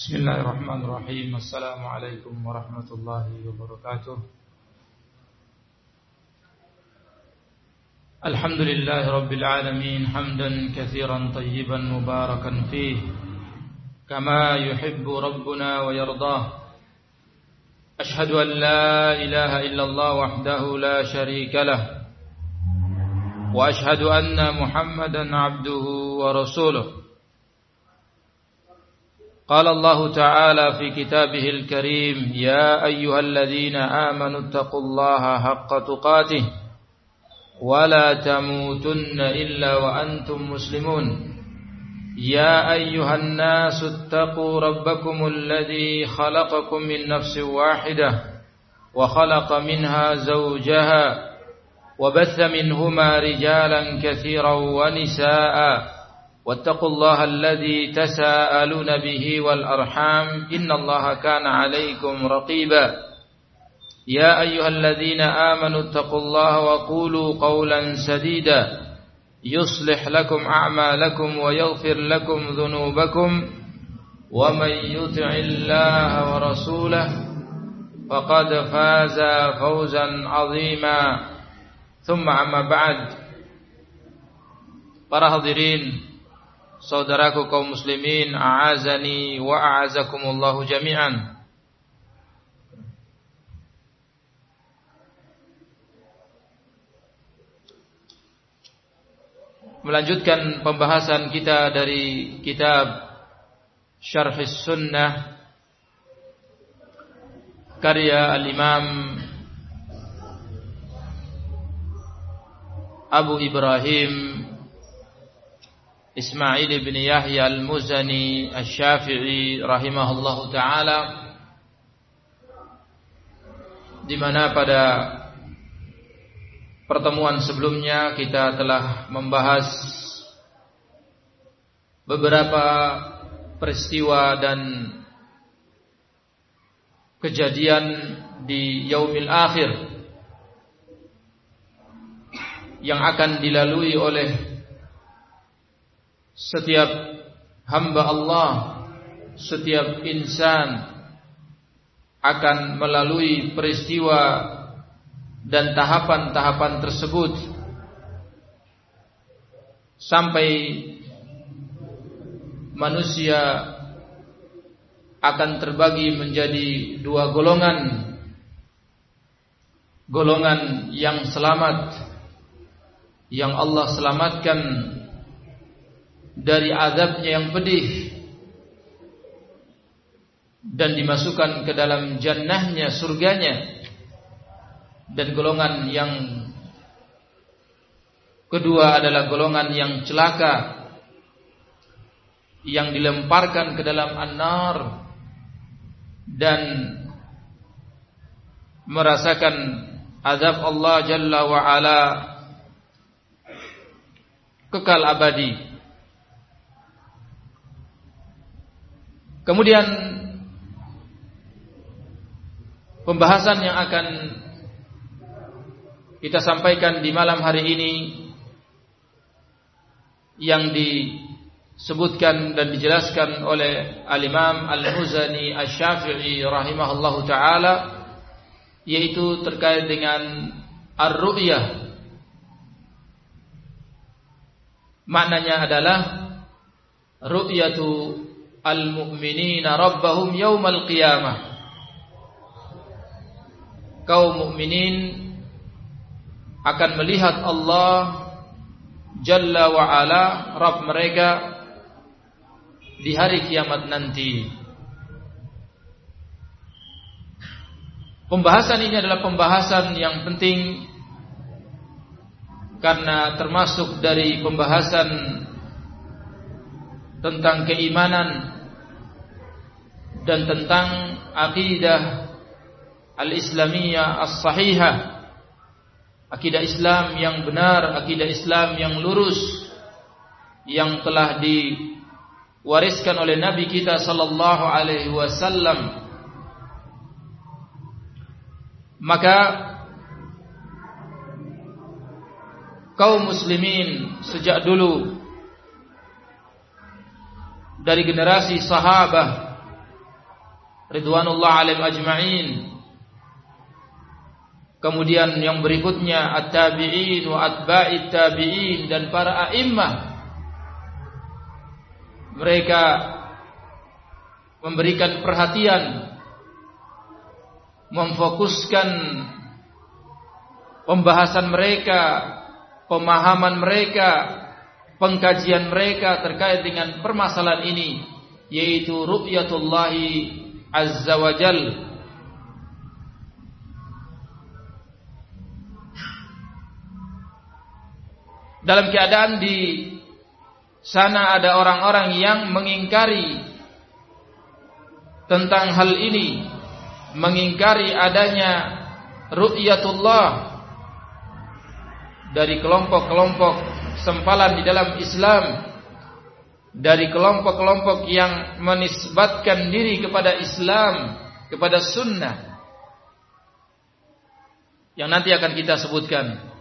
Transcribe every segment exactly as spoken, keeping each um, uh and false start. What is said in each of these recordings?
Bismillahirrahmanirrahim. Assalamualaikum warahmatullahi wabarakatuh. Alhamdulillahi rabbil alamin, hamdan katsiran tayyiban mubarakan fihi kama yuhibbu rabbuna wa yardah. Ashhadu an la ilaha illallah wahdahu la syarika lah wa ashhadu anna Muhammadan abduhu wa rasuluh. قال الله تعالى في كتابه الكريم: يا أيها الذين آمنوا اتقوا الله حق تقاته ولا تموتن إلا وأنتم مسلمون يا أيها الناس اتقوا ربكم الذي خلقكم من نفس واحدة وخلق منها زوجها وبث منهما رجالا كثيرا ونساء واتقوا الله الذي تساءلون به والأرحام إن الله كان عليكم رقيبا يا أيها الذين آمنوا اتقوا الله وقولوا قولا سديدا يصلح لكم أعمالكم ويغفر لكم ذنوبكم ومن يطع الله ورسوله فقد فاز فوزا عظيما ثم أما بعد. Para hadirin, saudaraku kaum muslimin, a'azani wa a'azakumullahu jami'an. Melanjutkan pembahasan kita dari kitab Syarhis Sunnah karya Al-Imam Abu Ibrahim Ismail bin Yahya al-Muzani Asy-Syafi'i rahimahullahu ta'ala, di mana pada pertemuan sebelumnya kita telah membahas beberapa peristiwa dan kejadian di yaumil akhir yang akan dilalui oleh setiap hamba Allah, setiap insan akan melalui peristiwa dan tahapan-tahapan tersebut sampai manusia akan terbagi menjadi dua golongan. Golongan yang selamat, yang Allah selamatkan dari azabnya yang pedih dan dimasukkan ke dalam jannahnya, surganya. Dan golongan yang kedua adalah golongan yang celaka, yang dilemparkan ke dalam an-nar dan merasakan azab Allah Jalla wa Ala kekal abadi. Kemudian pembahasan yang akan kita sampaikan di malam hari ini yang disebutkan dan dijelaskan oleh Al-Imam Al-Muzani Asy-Syafi'i rahimahullahu ta'ala, yaitu terkait dengan ar-ru'yah. Maknanya adalah ru'yatu al-mu'minina rabbahum yaumal qiyamah. Kaum mukminin akan melihat Allah Jalla wa Ala, Rabb mereka, di hari kiamat nanti. Pembahasan ini adalah pembahasan yang penting karena termasuk dari pembahasan tentang keimanan dan tentang akidah al-islamiyah as-sahihah, akidah Islam yang benar, akidah Islam yang lurus, yang telah diwariskan oleh Nabi kita sallallahu alaihi wasallam. Maka kaum muslimin sejak dulu, dari generasi sahabat ridwanullah alaihim ajma'in. Kemudian yang berikutnya at-tabi'in wa atba'it tabi'in dan para a'immah. Mereka memberikan perhatian, memfokuskan pembahasan mereka, pemahaman mereka, pengkajian mereka terkait dengan permasalahan ini, yaitu ru'yatullahi azza wa jalla. Dalam keadaan di sana ada orang-orang yang mengingkari tentang hal ini, mengingkari adanya ru'yatullah dari kelompok-kelompok sempalan di dalam Islam, dari kelompok-kelompok yang menisbatkan diri kepada Islam, kepada sunnah, yang nanti akan kita sebutkan.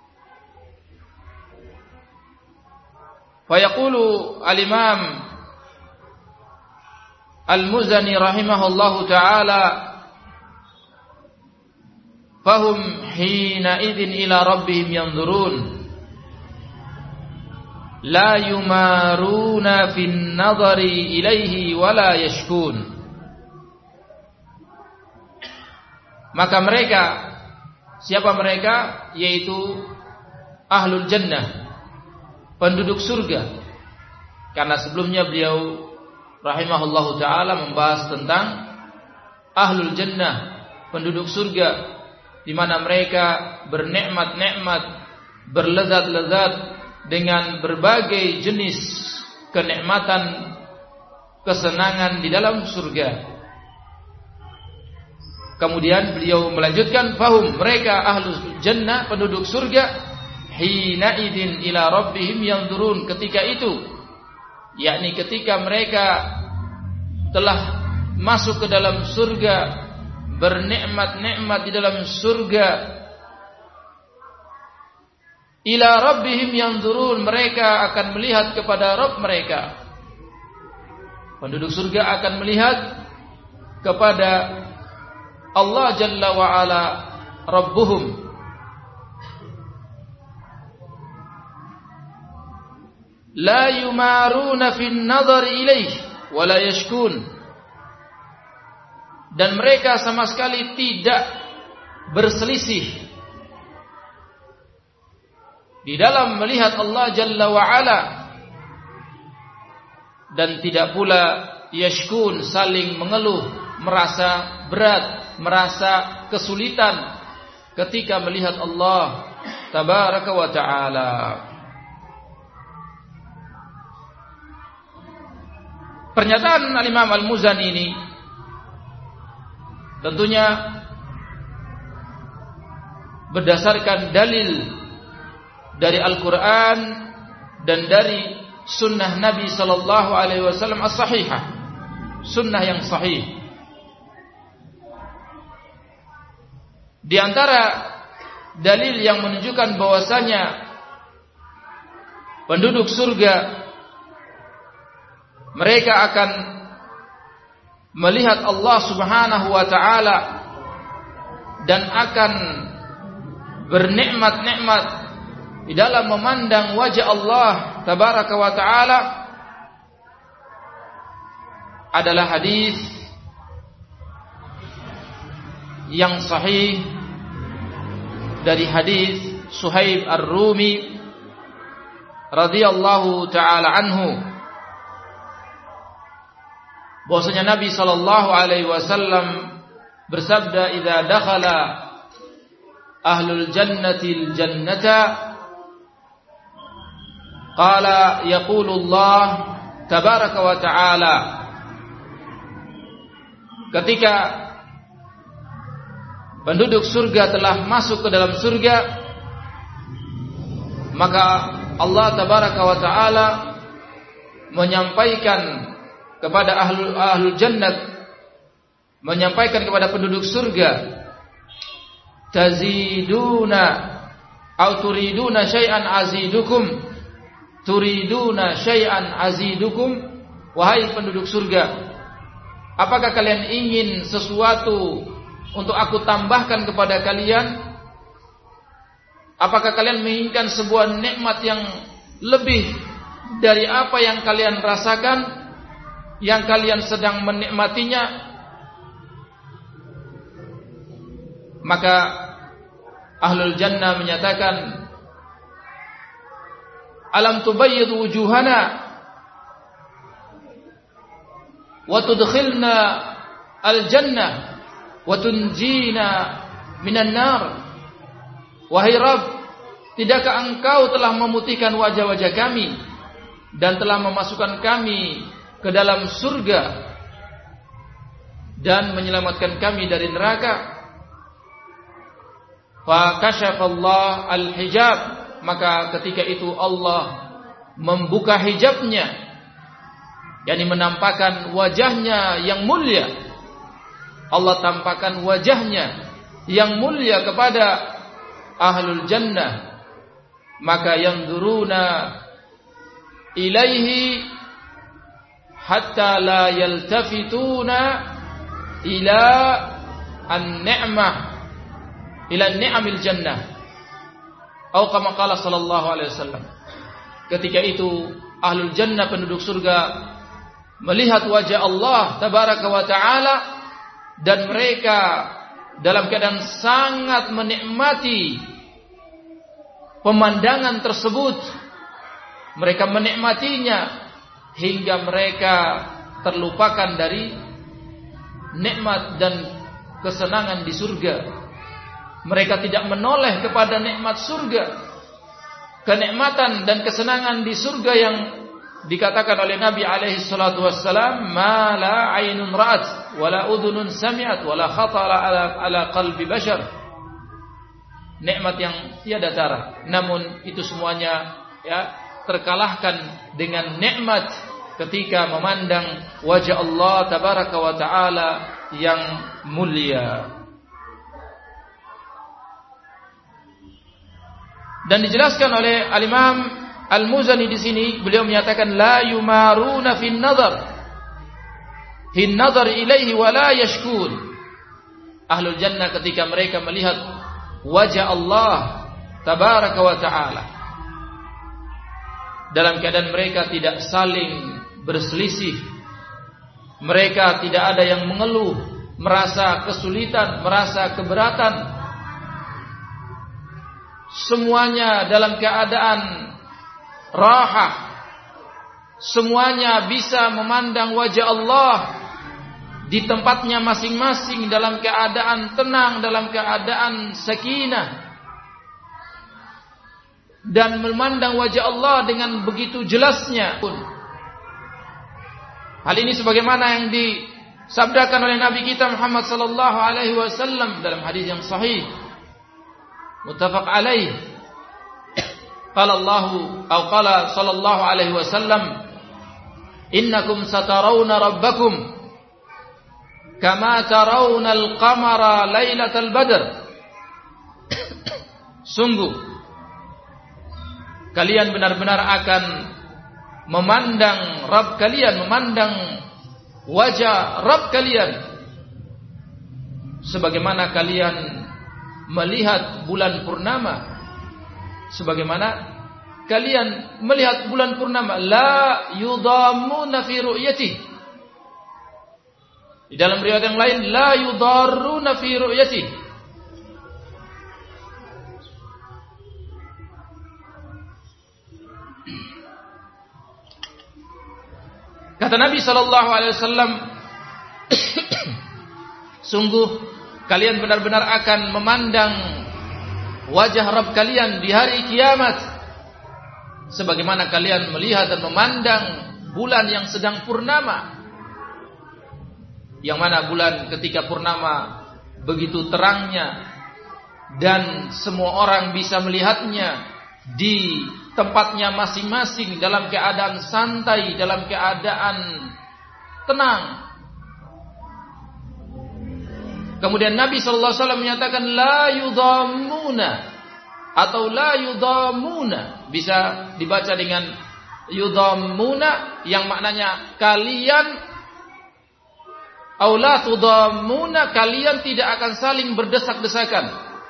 Fayaqulu al-Imam Al-Muzani rahimahullahu ta'ala, fahum hina idin ila rabbihim yanzurun la yumaruna fin nadhari ilaihi wala yashkun. Maka mereka, siapa mereka? Yaitu ahlul jannah, penduduk surga. Karena sebelumnya beliau rahimahullahu ta'ala membahas tentang ahlul jannah, penduduk surga, di mana mereka bernikmat-nikmat, berlezat-lezat dengan berbagai jenis kenikmatan, kesenangan di dalam surga. Kemudian beliau melanjutkan, fahum, mereka ahlul jannah, penduduk surga, hina idin ila rabbihim yanzurun, ketika itu, yakni ketika mereka telah masuk ke dalam surga, bernikmat-nikmat di dalam surga, ila rabbihim yanzurun, mereka akan melihat kepada Rabb mereka. Penduduk surga akan melihat kepada Allah Jalla wa Ala Rabbuhum. La yumaruna fin nadhari ilaih wa la yashkun, dan mereka sama sekali tidak berselisih di dalam melihat Allah Jalla wa Ala, dan tidak pula yashkun, saling mengeluh, merasa berat, merasa kesulitan ketika melihat Allah tabaraka wa ta'ala. Pernyataan Al-Imam Al-Muzani ini tentunya berdasarkan dalil dari Al-Quran dan dari sunnah Nabi Sallallahu Alaihi Wasallam as-sahihah, sunnah yang sahih. Di antara dalil yang menunjukkan bahwasanya penduduk surga mereka akan melihat Allah Subhanahu wa ta'ala dan akan bernikmat-nikmat di dalam memandang wajah Allah tabaraka wa ta'ala adalah hadis yang sahih dari hadis Suhaib Ar-Rumi radhiyallahu ta'ala anhu, bahwasanya Nabi sallallahu alaihi wasallam bersabda, "Idza dakhala ahlul jannati al-jannata qala yaqulu Allah tabaraka wa ta'ala." Ketika penduduk surga telah masuk ke dalam surga, maka Allah tabaraka wa ta'ala menyampaikan kepada ahlul, ahlul jannat, menyampaikan kepada penduduk surga, taziduna au turiduna syai'an azidukum, turiduna syai'an azidukum, wahai penduduk surga, apakah kalian ingin sesuatu untuk aku tambahkan kepada kalian? Apakah kalian menginginkan sebuah nikmat yang lebih dari apa yang kalian rasakan, yang kalian sedang menikmatinya? Maka ahlul jannah menyatakan, alam tubayyid wujuhana wa tudkhilna al-jannah wa tunjina minan nar. Wahai Rabb, tidakkah engkau telah memutihkan wajah-wajah kami dan telah memasukkan kami ke dalam surga dan menyelamatkan kami dari neraka? Fa kasyafallah al-hijab, maka ketika itu Allah membuka hijabnya, yakni menampakkan wajahnya yang mulia. Allah tampakkan wajahnya yang mulia kepada ahlul jannah, maka yanzuruna ilaihi hatta la yaltafituna ila an-ni'mah ila ni'amil jannah, atau kama qala sallallahu alaihi wasallam. Ketika itu ahlul jannah, penduduk surga, melihat wajah Allah tabaraka wa taala, dan mereka dalam keadaan sangat menikmati pemandangan tersebut. Mereka menikmatinya hingga mereka terlupakan dari nikmat dan kesenangan di surga. Mereka tidak menoleh kepada nikmat surga, kenikmatan dan kesenangan di surga yang dikatakan oleh Nabi alaihi salatu wassalam, ma la ainun ra'at wa la udhunun sami'at wa la khatara ala, ala qalbi bashar. Nikmat yang tiada tara, namun itu semuanya ya terkalahkan dengan nikmat ketika memandang wajah Allah tabaraka wa taala yang mulia. Dan dijelaskan oleh Al-Imam Al-Muzani di sini, beliau menyatakan la yumaruna fin nazar fin nazar ilaihi wa la yashkun. Ahlul jannah ketika mereka melihat wajah Allah tabaraka wa taala, dalam keadaan mereka tidak saling berselisih, mereka tidak ada yang mengeluh, merasa kesulitan, merasa keberatan. Semuanya dalam keadaan rahah, semuanya bisa memandang wajah Allah di tempatnya masing-masing dalam keadaan tenang, dalam keadaan sakinah, dan memandang wajah Allah dengan begitu jelasnya. Hal ini sebagaimana yang disabdakan oleh Nabi kita Muhammad sallallahu alaihi wasallam dalam hadis yang sahih muttafaq alaih. Qala Allah atau qala sallallahu alaihi wasallam, innakum satarawna rabbakum kama tarawna al-qamara lailatal badr. Sungguh kalian benar-benar akan memandang Rabb kalian, memandang wajah Rabb kalian sebagaimana kalian melihat bulan purnama, sebagaimana kalian melihat bulan purnama. La yudhammuna fi ru'yatihi. Di dalam riwayat yang lain, la yudarruna fi ru'yatihi. Kata Nabi sallallahu alaihi wasallam, sungguh kalian benar-benar akan memandang wajah Rabb kalian di hari kiamat sebagaimana kalian melihat dan memandang bulan yang sedang purnama. Yang mana bulan ketika purnama begitu terangnya dan semua orang bisa melihatnya di tempatnya masing-masing dalam keadaan santai, dalam keadaan tenang. Kemudian Nabi sallallahu alaihi wasallam menyatakan la yudhammuna atau la yudhammuna, bisa dibaca dengan yudhammuna yang maknanya kalian Aw la tudammuna, kalian tidak akan saling berdesak-desakan.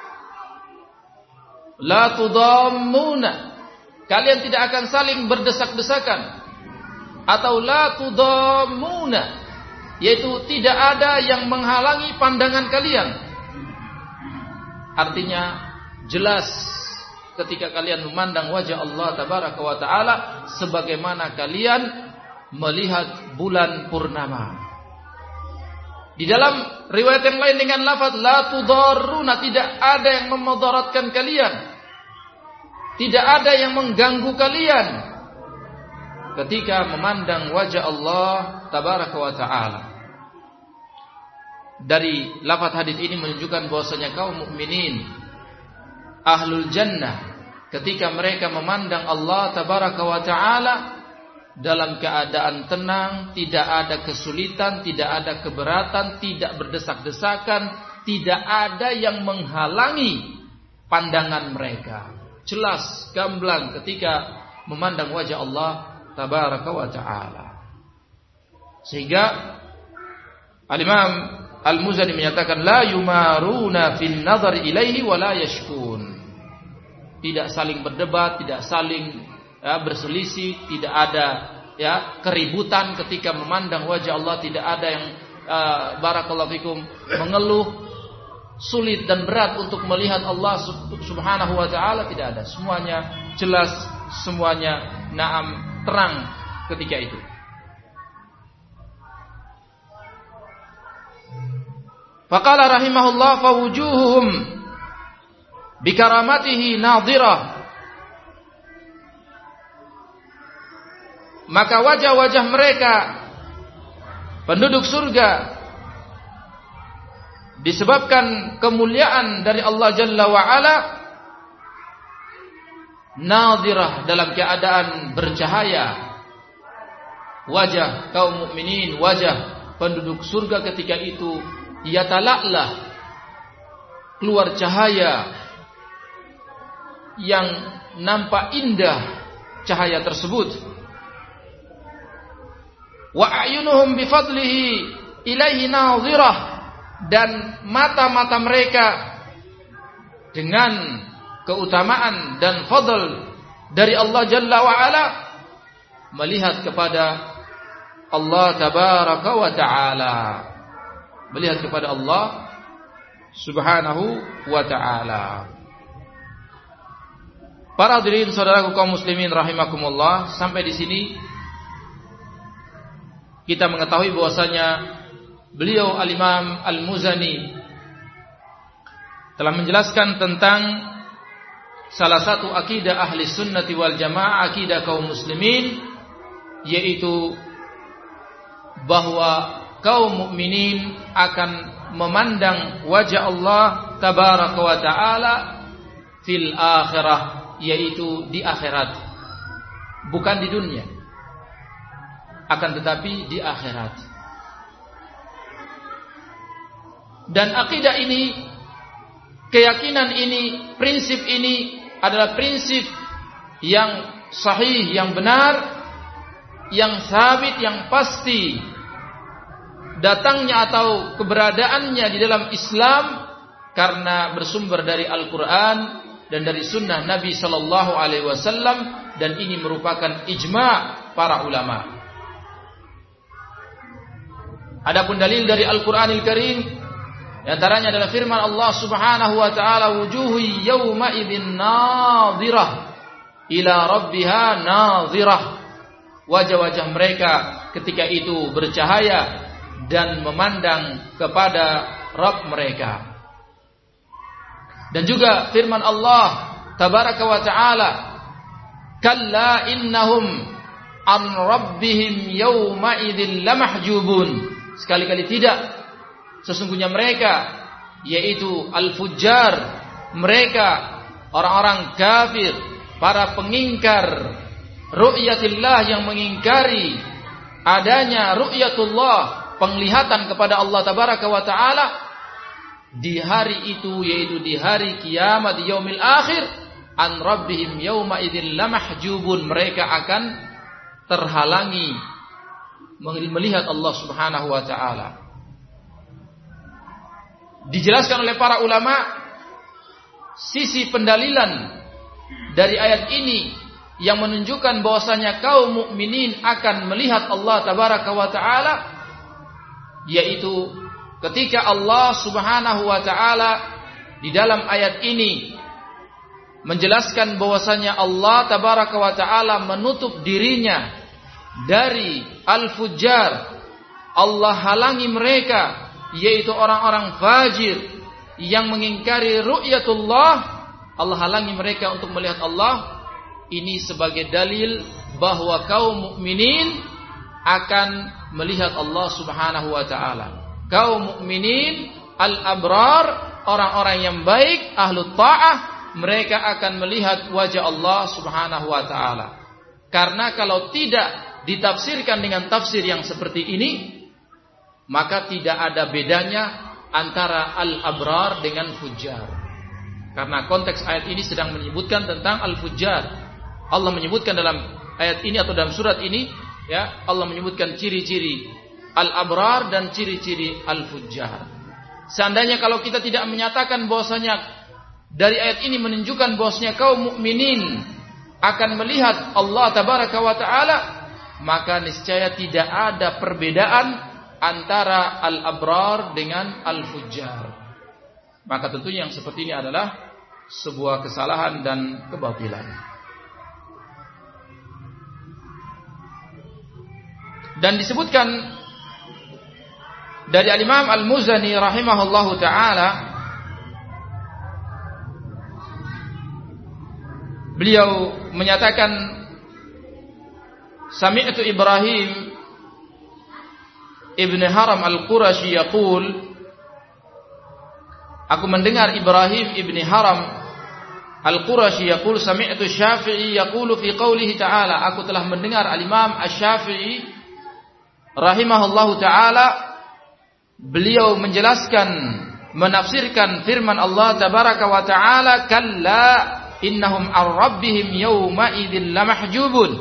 La tudammuna, kalian tidak akan saling berdesak-desakan. Atau la tudammuna, yaitu tidak ada yang menghalangi pandangan kalian. Artinya jelas ketika kalian memandang wajah Allah tabaraka wa taala sebagaimana kalian melihat bulan purnama. Di dalam riwayat yang lain dengan lafaz la tudarruna, tidak ada yang memudaratkan kalian, tidak ada yang mengganggu kalian ketika memandang wajah Allah tabaraka wa taala. Dari lafaz hadis ini menunjukkan bahwasanya kaum mukminin ahlul jannah ketika mereka memandang Allah tabaraka wa taala dalam keadaan tenang, tidak ada kesulitan, tidak ada keberatan, tidak berdesak-desakan, tidak ada yang menghalangi pandangan mereka. Jelas, gamblang ketika memandang wajah Allah tabaraka wa ta'ala. Sehingga Al-Imam Al-Muzani menyatakan la yumaruna fil nazar ilaihi wa la yashkun. Tidak saling berdebat, tidak saling ya, berselisih, tidak ada ya keributan ketika memandang wajah Allah, tidak ada yang uh, barakallahu fikum mengeluh sulit dan berat untuk melihat Allah subhanahu wa ta'ala, tidak ada. Semuanya jelas, semuanya naam terang ketika itu. Faqala rahimahullah fawujuhuhum bikaramatihi nadhirah, maka wajah-wajah mereka penduduk surga disebabkan kemuliaan dari Allah Jalla wa'ala nadhirah, dalam keadaan bercahaya. Wajah kaum mukminin, wajah penduduk surga ketika itu yatala'lah, keluar cahaya yang nampak indah cahaya tersebut. Wa a'yunuhum bifadlihi ilaihi nadhirah, dan mata-mata mereka dengan keutamaan dan fadl dari Allah Jalla wa Ala melihat kepada Allah tabaraka wa ta'ala, melihat kepada Allah subhanahu wa ta'ala. Para hadirin saudaraku kaum muslimin rahimakumullah, sampai di sini kita mengetahui bahwasanya beliau Al-Imam Al-Muzani telah menjelaskan tentang salah satu akidah ahli sunnati wal jamaah, akidah kaum muslimin, yaitu bahwa kaum mukminin akan memandang wajah Allah tabaraka wa ta'ala fil akhirah, yaitu di akhirat, bukan di dunia, akan tetapi di akhirat. Dan akidah ini, keyakinan ini, prinsip ini adalah prinsip yang sahih, yang benar, yang sabit, yang pasti datangnya atau keberadaannya di dalam Islam karena bersumber dari Al-Quran dan dari sunnah Nabi Sallallahu Alaihi Wasallam, dan ini merupakan ijma' para ulama. Adapun dalil dari Al-Quranil Karim, di antaranya adalah firman Allah Subhanahu wa taala, wujuhu yawma idzin nadhirah ila rabbiha nadhirah. Wajah-wajah mereka ketika itu bercahaya dan memandang kepada Rabb mereka. Dan juga firman Allah tabaraka wa taala, kalla innahum an rabbihim yawma idzin lamahjubun. Sekali-kali tidak, sesungguhnya mereka, yaitu al-fujjar, mereka orang-orang kafir, para pengingkar ru'yatillah, yang mengingkari adanya ru'yatullah, penglihatan kepada Allah tabaraka wa taala di hari itu, yaitu di hari kiamat, di yaumil akhir, an rabbihim yauma idzin lamahjubun, mereka akan terhalangi melihat Allah Subhanahu wa taala. dijelaskan oleh para ulama sisi pendalilan dari ayat ini yang menunjukkan bahwasanya kaum mukminin akan melihat Allah tabaraka wa taala, yaitu ketika Allah subhanahu wa taala di dalam ayat ini menjelaskan bahwasanya Allah tabaraka wa taala menutup dirinya dari al-fujjar. Allah halangi mereka, yaitu orang-orang fajir yang mengingkari ru'yatullah. Allah halangi mereka untuk melihat Allah. Ini sebagai dalil bahwa kaum mukminin akan melihat Allah subhanahu wa ta'ala. Kaum mukminin al-abrar, orang-orang yang baik, ahlu ta'ah, mereka akan melihat wajah Allah subhanahu wa ta'ala. Karena kalau tidak ditafsirkan dengan tafsir yang seperti ini, maka tidak ada bedanya antara al-abrar dengan fujjar. Karena konteks ayat ini sedang menyebutkan tentang al-fujjar. Allah menyebutkan dalam ayat ini atau dalam surat ini, ya, Allah menyebutkan ciri-ciri al-abrar dan ciri-ciri al-fujjar. Seandainya kalau kita tidak menyatakan bahwasanya dari ayat ini menunjukkan bahwasanya kaum mukminin akan melihat Allah tabaraka wa taala, maka niscaya tidak ada perbedaan antara al-abrar dengan al-fujjar. Maka tentunya yang seperti ini adalah sebuah kesalahan dan kebatilan. Dan disebutkan dari Al-Imam Al-Muzani rahimahullahu ta'ala, beliau menyatakan, sami'tu Ibrahim Ibn Haram Al-Qurashi yaqul, aku mendengar Ibrahim Ibn Haram Al-Qurashi yaqul, sami'tu Syafi'i yaqulu fi qawlihi ta'ala, aku telah mendengar Al-Imam Asy-Syafi'i rahimahullahu ta'ala, beliau menjelaskan, menafsirkan firman Allah tabaraka wa ta'ala, kalla innahum ar rabbihim yawma idzin lamahjubun.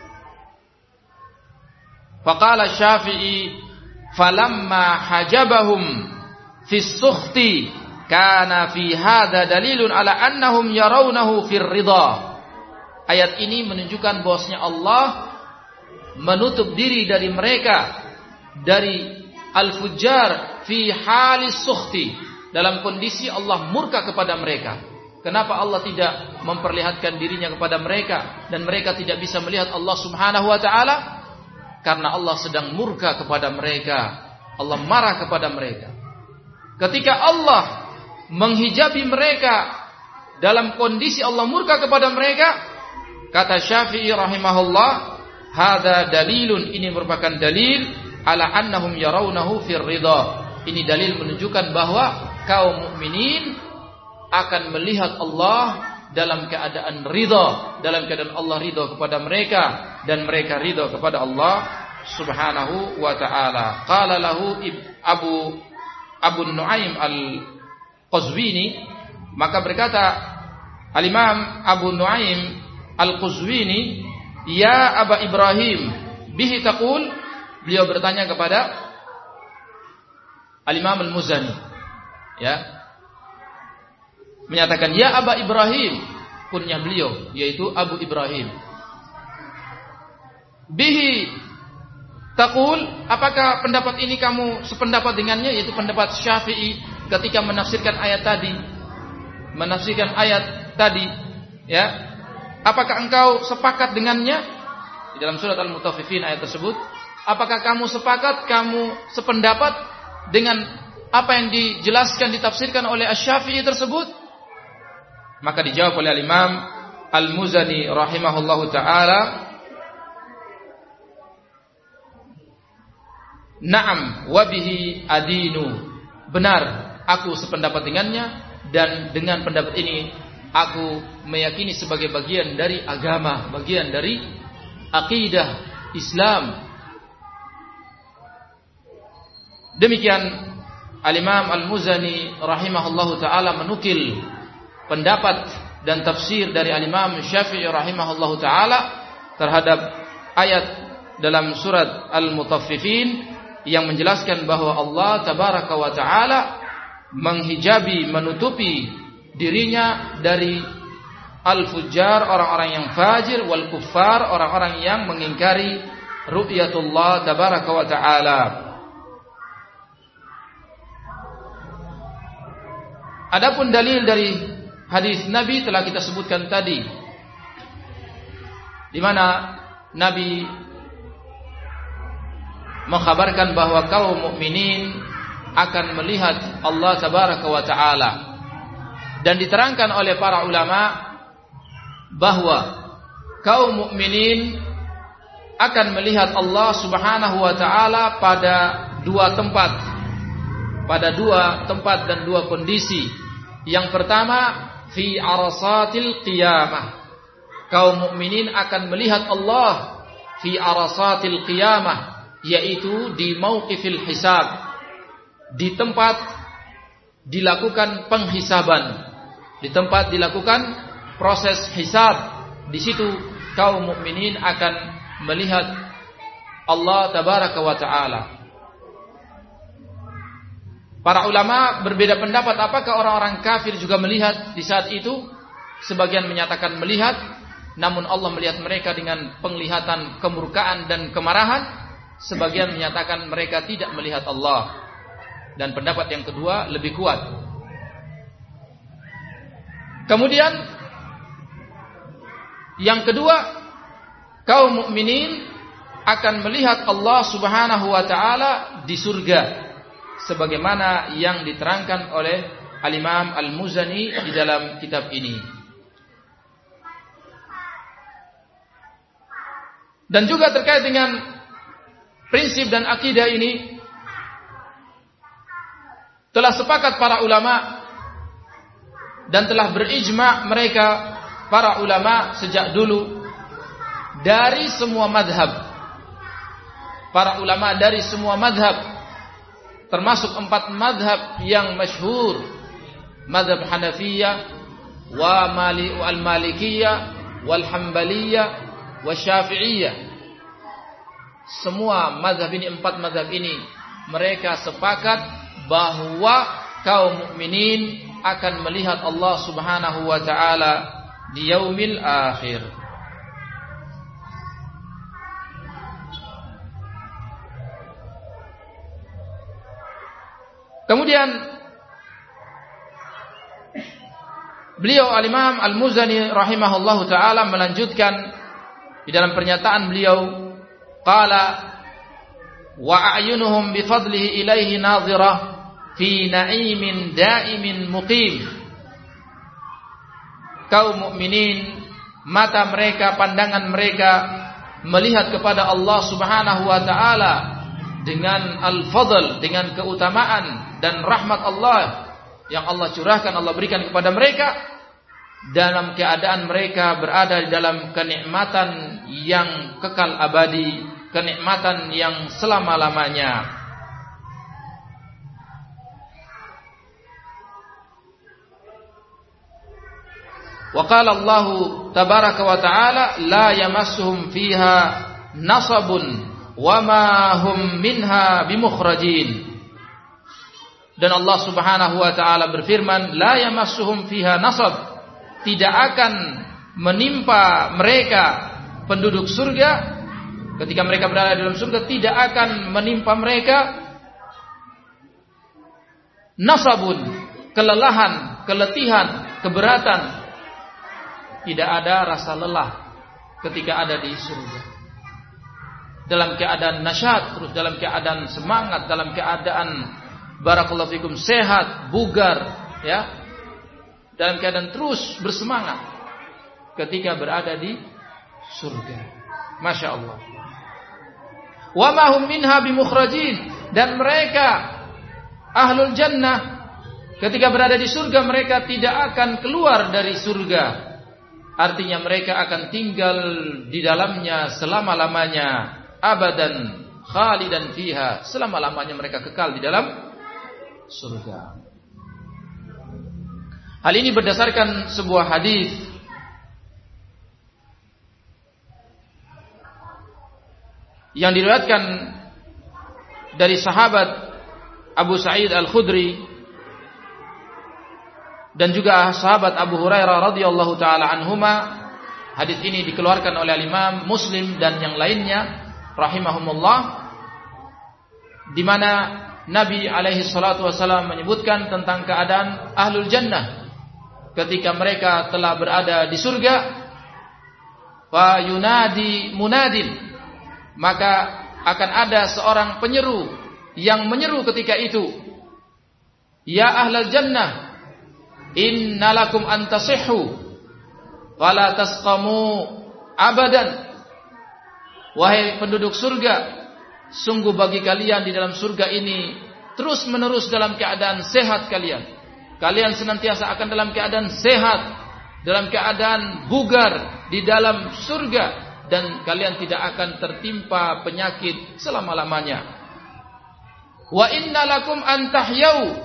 Faqala Syafi'i, falamma hajabahum fi sukhti kana fi hadha dalilun ala annahum yarawnahu fir ridha. Ayat ini menunjukkan bahwasanya Allah menutup diri dari mereka dari al-fujjar fi halis sukhti, dalam kondisi Allah murka kepada mereka. Kenapa Allah tidak memperlihatkan dirinya kepada mereka dan mereka tidak bisa melihat Allah subhanahu wa ta'ala? Karena Allah sedang murka kepada mereka. Allah marah kepada mereka. Ketika Allah menghijabi mereka dalam kondisi Allah murka kepada mereka, kata Syafi'i rahimahullah, hadza dalilun, ini merupakan dalil ala annahum yarawnahu fir ridha. Ini dalil menunjukkan bahwa kaum mukminin akan melihat Allah dalam keadaan ridha, dalam keadaan Allah ridha kepada mereka dan mereka ridha kepada Allah subhanahu wa ta'ala. Qala lahu Abu Abu Nuaim Al-Qazwini, maka berkata Al-Imam Abu Nuaim Al-Qazwini, ya Aba Ibrahim, bihi taqul, beliau bertanya kepada Al-Imam Al-Muzani, ya, menyatakan, ya Aba Ibrahim, kunyah beliau yaitu Abu Ibrahim, bihi taqul, apakah pendapat ini kamu sependapat dengannya, yaitu pendapat Syafi'i ketika menafsirkan ayat tadi, menafsirkan ayat tadi, ya, apakah engkau sepakat dengannya di dalam surat Al-Mutaffifin ayat tersebut? Apakah kamu sepakat, kamu sependapat dengan apa yang dijelaskan, ditafsirkan oleh Asy-Syafi'i tersebut? Maka dijawab oleh Al-Imam Al-Muzani rahimahullahu ta'ala, na'am wabihi adinu, benar, aku sependapat dengannya, dan dengan pendapat ini aku meyakini sebagai bagian dari agama, bagian dari akidah Islam. Demikian Al-Imam Al-Muzani rahimahullahu ta'ala menukil pendapat dan tafsir dari Al-Imam Syafi'i rahimahullahu ta'ala terhadap ayat dalam surat Al-Mutaffifin yang menjelaskan bahwa Allah tabaraka wa ta'ala menghijabi, menutupi dirinya dari al-fujjar, orang-orang yang fajir, wal kuffar, orang-orang yang mengingkari ru'yatullah tabaraka wa ta'ala. Adapun dalil dari hadis Nabi telah kita sebutkan tadi, di mana Nabi mengkhabarkan bahwa kaum mukminin akan melihat Allah tabaraka wa ta'ala, dan diterangkan oleh para ulama bahwa kaum mukminin akan melihat Allah subhanahu wa ta'ala pada dua tempat, pada dua tempat dan dua kondisi. Yang pertama, fi arasatil qiyamah, kaum mukminin akan melihat Allah fi arasatil qiyamah, yaitu di mauqifil hisab, di tempat dilakukan penghisaban, di tempat dilakukan proses hisab. Di situ kaum mukminin akan melihat Allah tabaraka wa ta'ala. Para ulama berbeda pendapat apakah orang-orang kafir juga melihat di saat itu. Sebagian menyatakan melihat, namun Allah melihat mereka dengan penglihatan kemurkaan dan kemarahan. Sebagian menyatakan mereka tidak melihat Allah, dan pendapat yang kedua lebih kuat. Kemudian yang kedua, kaum mukminin akan melihat Allah subhanahu wa ta'ala di surga, sebagaimana yang diterangkan oleh Al-Imam Al-Muzani di dalam kitab ini. Dan juga terkait dengan prinsip dan akidah ini, telah sepakat para ulama dan telah berijma mereka, para ulama sejak dulu, dari semua madhab, para ulama dari semua madhab, termasuk empat madhab yang masyhur, madhab Hanafiyah, wa Mali, wal Malikiyah, wal Hambaliyah, wa Syafi'iyah. Semua madhab ini, empat madhab ini, mereka sepakat bahwa kaum mukminin akan melihat Allah subhanahu wa ta'ala di yaumil akhir. Kemudian beliau Al-Imam Al-Muzani rahimahullahu ta'ala melanjutkan di dalam pernyataan beliau, qala wa a'yunuhum bi fadlihi ilaihi nadhirah fi na'imin da'imin muqim. Kaum mukminin, mata mereka, pandangan mereka melihat kepada Allah subhanahu wa ta'ala dengan al-fadl, dengan keutamaan dan rahmat Allah yang Allah curahkan, Allah berikan kepada mereka, dalam keadaan mereka berada di dalam kenikmatan yang kekal abadi, kenikmatan yang selama-lamanya. Wa qala Allah tabaraka wa ta'ala la yamassuhum fiha nasabun wa ma hum minha bimukhrajin. Dan Allah subhanahu wa ta'ala berfirman, la yamassuhum fiha nasab, tidak akan menimpa mereka penduduk surga, ketika mereka berada di dalam surga tidak akan menimpa mereka nasabun, kelelahan, keletihan, keberatan. Tidak ada rasa lelah ketika ada di surga. Dalam keadaan nasyat, terus dalam keadaan semangat, dalam keadaan barakallahu fikum sehat, bugar, ya. Dalam keadaan terus bersemangat ketika berada di surga. Masya Allah. Wa ma hum minha bimukhrajin, dan mereka ahlul jannah ketika berada di surga mereka tidak akan keluar dari surga. Artinya mereka akan tinggal di dalamnya selama-lamanya, abadan khalidan fiha, selama-lamanya mereka kekal di dalam surga. Hal ini berdasarkan sebuah hadis yang diriwayatkan dari sahabat Abu Sa'id Al-Khudri dan juga sahabat Abu Hurairah radhiyallahu taala anhuma. Hadis ini dikeluarkan oleh Imam Muslim dan yang lainnya rahimahumullah, di mana Nabi alaihi salatu wasallam menyebutkan tentang keadaan ahlul jannah ketika mereka telah berada di surga. Fa yunadi munadin, maka akan ada seorang penyeru yang menyeru ketika itu, ya ahlal jannah, innalakum antasihhu fala tasqamu abadan. Wahai penduduk surga, sungguh bagi kalian di dalam surga ini terus menerus dalam keadaan sehat kalian. Kalian senantiasa akan dalam keadaan sehat, dalam keadaan bugar di dalam surga, dan kalian tidak akan tertimpa penyakit selama-lamanya. Wa innalakum antahyau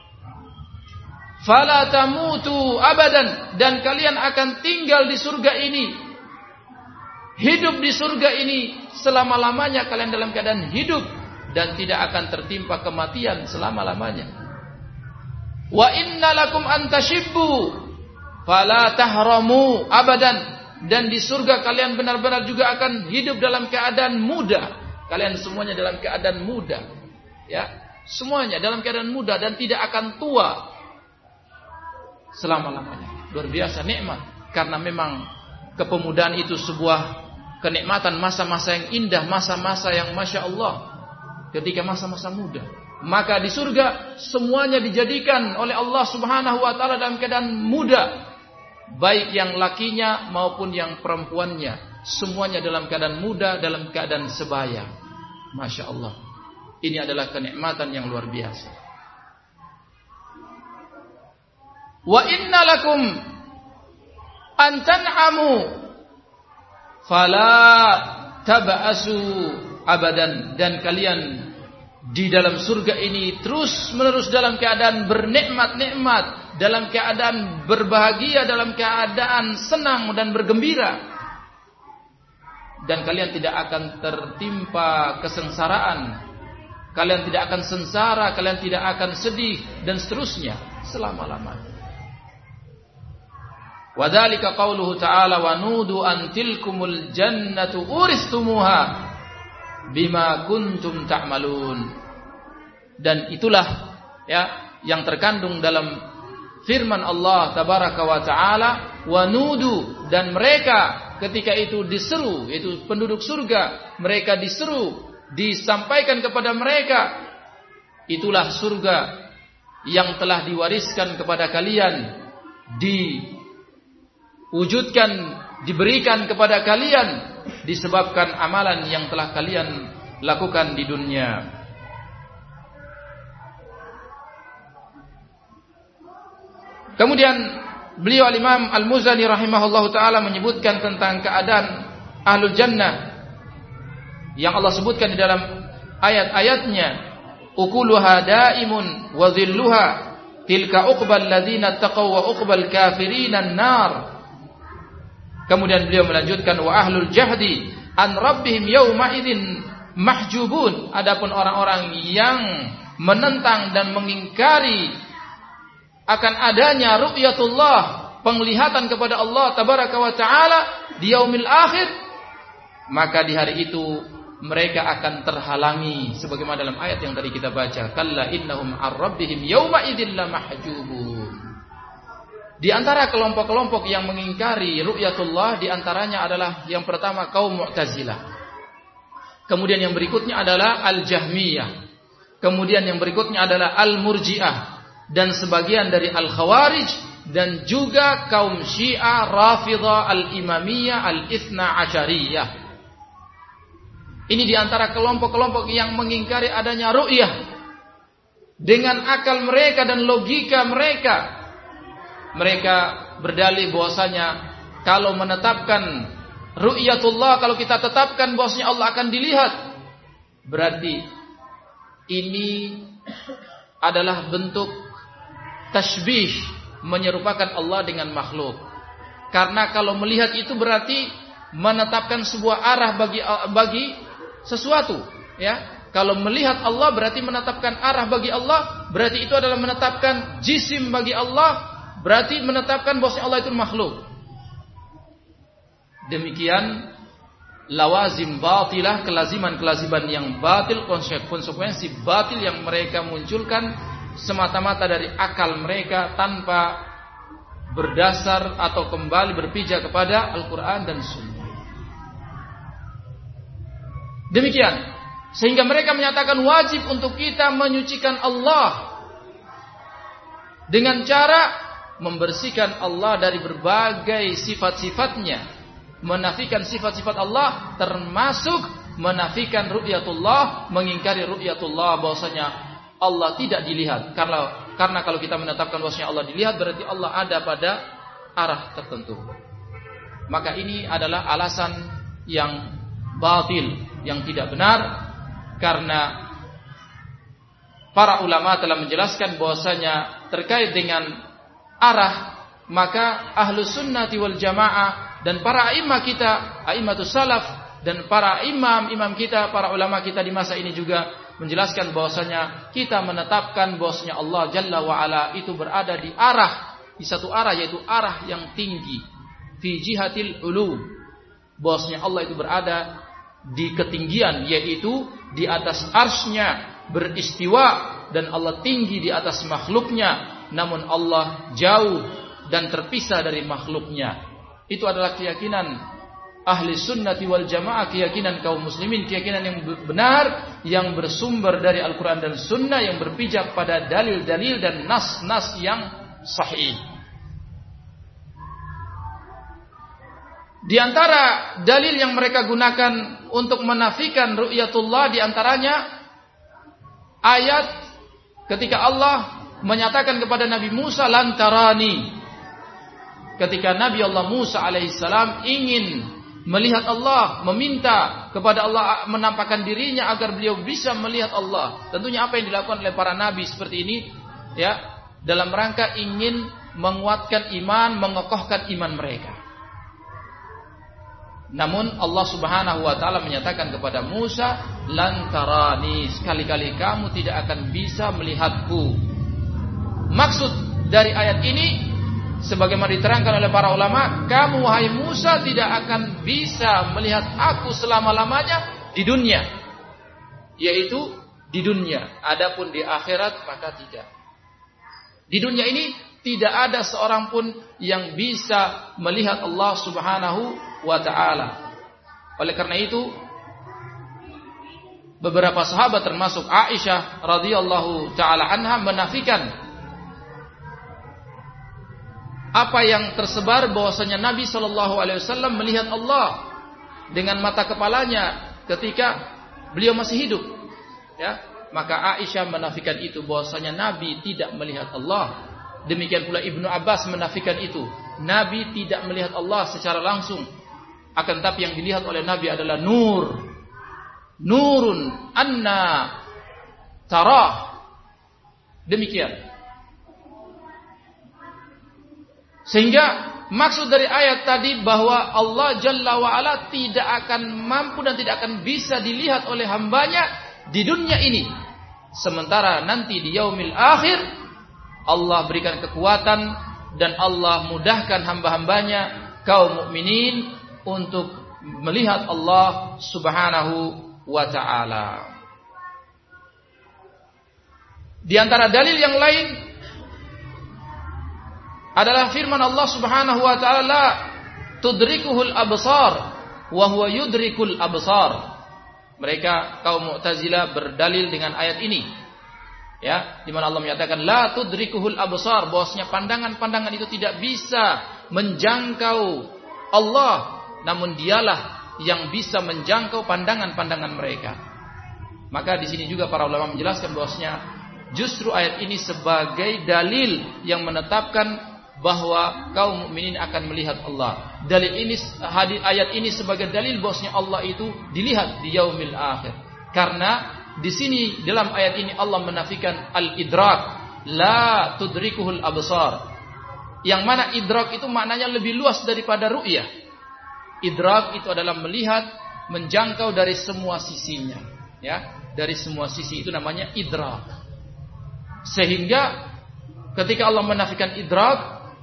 fala tamutu abadan, dan kalian akan tinggal di surga ini, hidup di surga ini selama-lamanya. Kalian dalam keadaan hidup dan tidak akan tertimpa kematian selama-lamanya. Wa innalakum antashibbu fala tahramu abadan, dan di surga kalian benar-benar juga akan hidup dalam keadaan muda. Kalian semuanya dalam keadaan muda, ya, semuanya dalam keadaan muda dan tidak akan tua selama-lamanya. Luar biasa nikmat, karena memang kepemudaan itu sebuah kenikmatan, masa-masa yang indah, masa-masa yang Masya Allah. Ketika masa-masa muda, maka di surga semuanya dijadikan oleh Allah subhanahu wa ta'ala dalam keadaan muda, baik yang lakinya maupun yang perempuannya, semuanya dalam keadaan muda, dalam keadaan sebaya. Masya Allah, ini adalah kenikmatan yang luar biasa. Wa inna lakum an tan'amu fala taba'asu abadan, dan kalian di dalam surga ini terus menerus dalam keadaan bernikmat-nikmat, dalam keadaan berbahagia, dalam keadaan senang dan bergembira, dan kalian tidak akan tertimpa kesengsaraan, kalian tidak akan sengsara, kalian tidak akan sedih dan seterusnya selama-lamanya. Wadzalika qauluhu ta'ala wa nudu an tilkumul jannatu uristumuha bima kuntum ta'malun. Dan itulah ya yang terkandung dalam firman Allah tabaraka wa ta'ala, wa nudu, dan mereka ketika itu diseru, itu penduduk surga, mereka diseru, disampaikan kepada mereka, itulah surga yang telah diwariskan kepada kalian, diwujudkan, diberikan kepada kalian disebabkan amalan yang telah kalian lakukan di dunia. Kemudian beliau al-Imam Al-Muzani rahimahullahu ta'ala menyebutkan tentang keadaan ahlul jannah yang Allah sebutkan di dalam ayat-ayatnya, ukuluha daimun wa dhilluha tilka uqbal ladzina taqaw wa uqbal kafirin an-nar. Kemudian beliau melanjutkan, wa ahlul jahdi an rabbihim yawma idzin mahjubun. Adapun orang-orang yang menentang dan mengingkari akan adanya ru'yatullah, penglihatan kepada Allah tabaraka wa ta'ala di yaumil akhir, maka di hari itu mereka akan terhalangi, sebagaimana dalam ayat yang tadi kita baca, kalla innahum ar rabbihim yawma idzin lamahjubun. Di antara kelompok-kelompok yang mengingkari ru'yatullah, di antaranya adalah yang pertama kaum Mu'tazilah. Kemudian yang berikutnya adalah Al-Jahmiyah. Kemudian yang berikutnya adalah Al-Murji'ah dan sebagian dari Al-Khawarij, dan juga kaum Syiah, Rafidhah, Al-Imamiyah, Al-Itsna Asyariyah. Ini di antara kelompok-kelompok yang mengingkari adanya ru'yah dengan akal mereka dan logika mereka. Mereka berdalih bahwasanya kalau menetapkan ru'yatullah, kalau kita tetapkan bahwasanya Allah akan dilihat, berarti ini adalah bentuk tashbih, menyerupakan Allah dengan makhluk. Karena kalau melihat itu berarti menetapkan sebuah arah bagi bagi sesuatu, ya. Kalau melihat Allah berarti menetapkan arah bagi Allah, berarti itu adalah menetapkan jisim bagi Allah berarti menetapkan bahwa Allah itu makhluk. Demikian lawazim batilah, kelaziman-kelaziman yang batil, konsekuensi batil yang mereka munculkan semata-mata dari akal mereka tanpa berdasar atau kembali berpijak kepada Al-Quran dan Sunnah. Demikian, sehingga mereka menyatakan wajib untuk kita menyucikan Allah dengan cara membersihkan Allah dari berbagai sifat-sifatnya, menafikan sifat-sifat Allah, termasuk menafikan ru'yatullah, mengingkari ru'yatullah, bahwasanya Allah tidak dilihat. Karena karena kalau kita menetapkan bahwasanya Allah dilihat, berarti Allah ada pada arah tertentu. Maka ini adalah alasan yang batil, yang tidak benar, karena para ulama telah menjelaskan bahwasanya terkait dengan arah, maka ahlus sunnati wal jamaah dan para a'imah kita, a'immatus salaf, dan para imam-imam kita, para ulama kita di masa ini juga menjelaskan bahwasanya kita menetapkan bahwasanya Allah Jalla wa Ala itu berada di arah, di satu arah, yaitu arah yang tinggi, fi jihatil ulu, bahwasanya Allah itu berada di ketinggian, yaitu di atas arsy-Nya beristiwa, dan Allah tinggi di atas makhluknya, namun Allah jauh dan terpisah dari makhluknya. Itu adalah keyakinan ahli sunnati wal jamaah, keyakinan kaum muslimin, keyakinan yang benar, yang bersumber dari Al-Quran dan Sunnah, yang berpijak pada dalil-dalil dan nas-nas yang sahih. Di antara dalil yang mereka gunakan untuk menafikan ru'yatullah, di antaranya ayat ketika Allah menyatakan kepada Nabi Musa, lan tarani. Ketika Nabi Allah Musa alaihissalam ingin melihat Allah, meminta kepada Allah menampakkan dirinya agar beliau bisa melihat Allah. Tentunya apa yang dilakukan oleh para nabi seperti ini, ya, dalam rangka ingin menguatkan iman, mengokohkan iman mereka. Namun Allah Subhanahu wa taala menyatakan kepada Musa, lan tarani, sekali-kali kamu tidak akan bisa melihatku. Maksud dari ayat ini, sebagaimana diterangkan oleh para ulama, kamu wahai Musa tidak akan bisa melihat aku selama-lamanya di dunia, yaitu di dunia. Adapun di akhirat maka tidak. Di dunia ini tidak ada seorang pun yang bisa melihat Allah Subhanahu wa ta'ala. Oleh karena itu, beberapa sahabat termasuk Aisyah radhiyallahu ta'ala anha menafikan apa yang tersebar bahwasanya Nabi shallallahu alaihi wasallam melihat Allah dengan mata kepalanya ketika beliau masih hidup, ya. Maka Aisyah menafikan itu, bahwasanya Nabi tidak melihat Allah. Demikian pula Ibnu Abbas menafikan itu, Nabi tidak melihat Allah secara langsung, akan tetapi yang dilihat oleh Nabi adalah nur, nurun anna tarah. Demikian. Sehingga maksud dari ayat tadi bahwa Allah Jalla wa'ala tidak akan mampu dan tidak akan bisa dilihat oleh hambanya di dunia ini. Sementara nanti di yaumil akhir Allah berikan kekuatan dan Allah mudahkan hamba-hambanya kaum mukminin untuk melihat Allah Subhanahu wa ta'ala. Di antara dalil yang lain adalah firman Allah Subhanahu wa ta'ala, la tudrikuhul absar wa huwa yudrikul absar. Mereka kaum Mu'tazilah berdalil dengan ayat ini, ya, di mana Allah menyatakan la tudrikuhul absar, bahwasanya pandangan-pandangan itu tidak bisa menjangkau Allah, namun dialah yang bisa menjangkau pandangan-pandangan mereka. Maka di sini juga para ulama menjelaskan bahwasanya justru ayat ini sebagai dalil yang menetapkan bahwa kaum mukminin akan melihat Allah. Dalil ini, hadis ayat ini sebagai dalil bahwasanya Allah itu dilihat di yaumil akhir. Karena di sini dalam ayat ini Allah menafikan al-idrak, la tudrikuhul absar. Yang mana idrak itu maknanya lebih luas daripada ru'yah. Idrak itu adalah melihat, menjangkau dari semua sisinya, ya, dari semua sisi, itu namanya idrak. Sehingga ketika Allah menafikan idrak,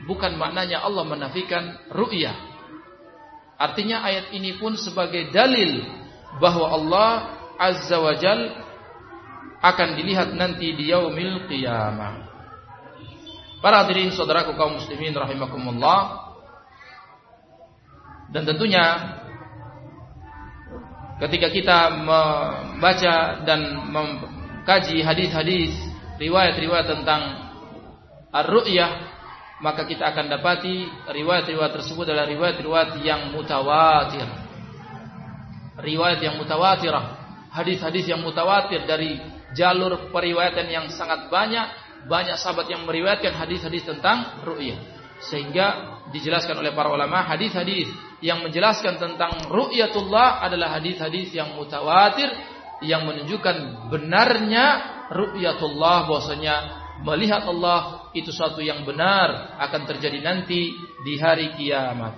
bukan maknanya Allah menafikan ru'yah. Artinya ayat ini pun sebagai dalil bahwa Allah Azza wa Jal akan dilihat nanti di yaumil qiyamah. Para hadirin saudaraku kaum muslimin rahimakumullah, dan tentunya ketika kita membaca dan mengkaji hadis-hadis, riwayat-riwayat tentang ar-ru'yah, maka kita akan dapati riwayat-riwayat tersebut adalah riwayat-riwayat yang mutawatir. Riwayat yang mutawatirah, hadis-hadis yang mutawatir dari jalur periwayatan yang sangat banyak, banyak sahabat yang meriwayatkan hadis-hadis tentang ru'yah. Sehingga dijelaskan oleh para ulama, hadis-hadis yang menjelaskan tentang ru'yatullah adalah hadis-hadis yang mutawatir, yang menunjukkan benarnya ru'yatullah, bahwasanya melihat Allah itu suatu yang benar akan terjadi nanti di hari kiamat.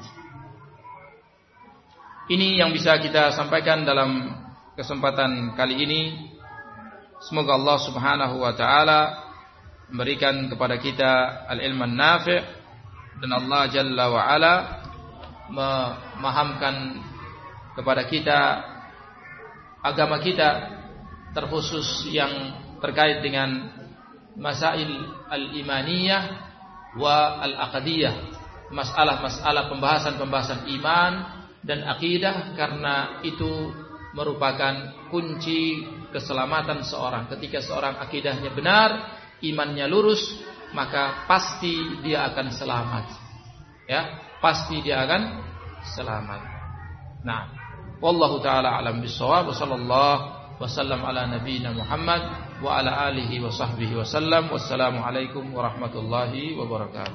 Ini yang bisa kita sampaikan dalam kesempatan kali ini. Semoga Allah Subhanahu wa taala memberikan kepada kita al-ilman nafi' dan Allah Jalla wa ala memahamkan kepada kita agama kita, terkhusus yang terkait dengan masail al-imaniyah wa al-aqdiyah, masalah-masalah pembahasan-pembahasan iman dan akidah, karena itu merupakan kunci keselamatan seorang. Ketika seorang akidahnya benar, imannya lurus, maka pasti dia akan selamat. Ya, pasti dia akan selamat. Nah, wallahu taala alam bissawab. Wassallallahu wasallam ala nabiyyina Muhammad wa ala alihi wa sahbihi wasallam. Wassalamu alaikum warahmatullahi wabarakatuh.